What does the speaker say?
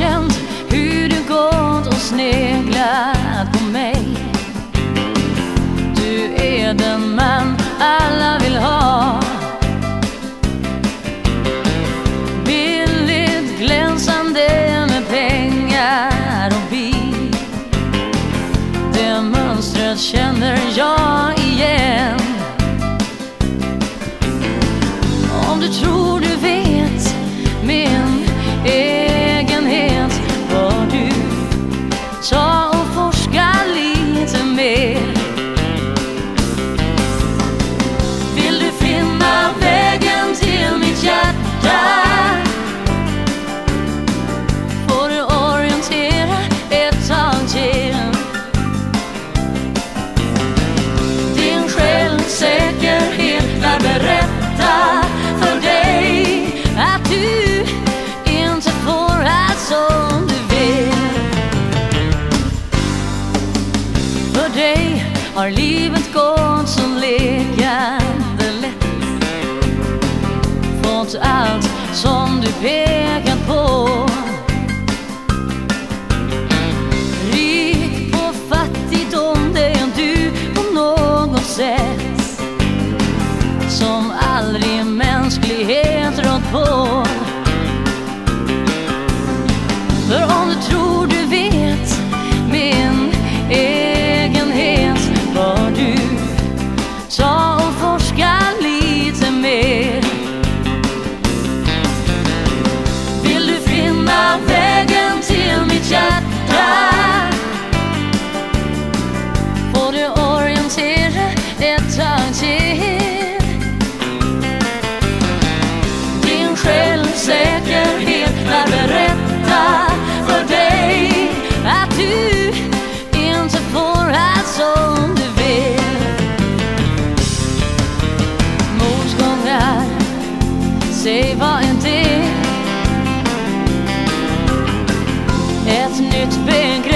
känt hur du gått och sneglat på mig. Du är den man alla vill ha, billigt glänsande med pengar och bil. Det mönstret känner jag igen. Om du tror du vet min egenhet, bör du ta och forska lite mer. Vill du finna vägen till mitt hjärta, får du orientera ett tag till. Din självsäkerhet lär berätta för dig att du inte får allt som du vill. För dig har livet gått som lekande lätt, fått allt som du pekat på. Rik på fattigdom, det är du på något sätt som aldrig mänsklighet rått på. För om du tror du vet min egenhet, bör du ta och forska lite mer. Vill du finna vägen till mitt hjärta, får du orientera ett tag till. Din självsäkerhet lär berätta för dig att du inte får allt som du vill. Motgångar, säg vad är det? Ett nytt begrepp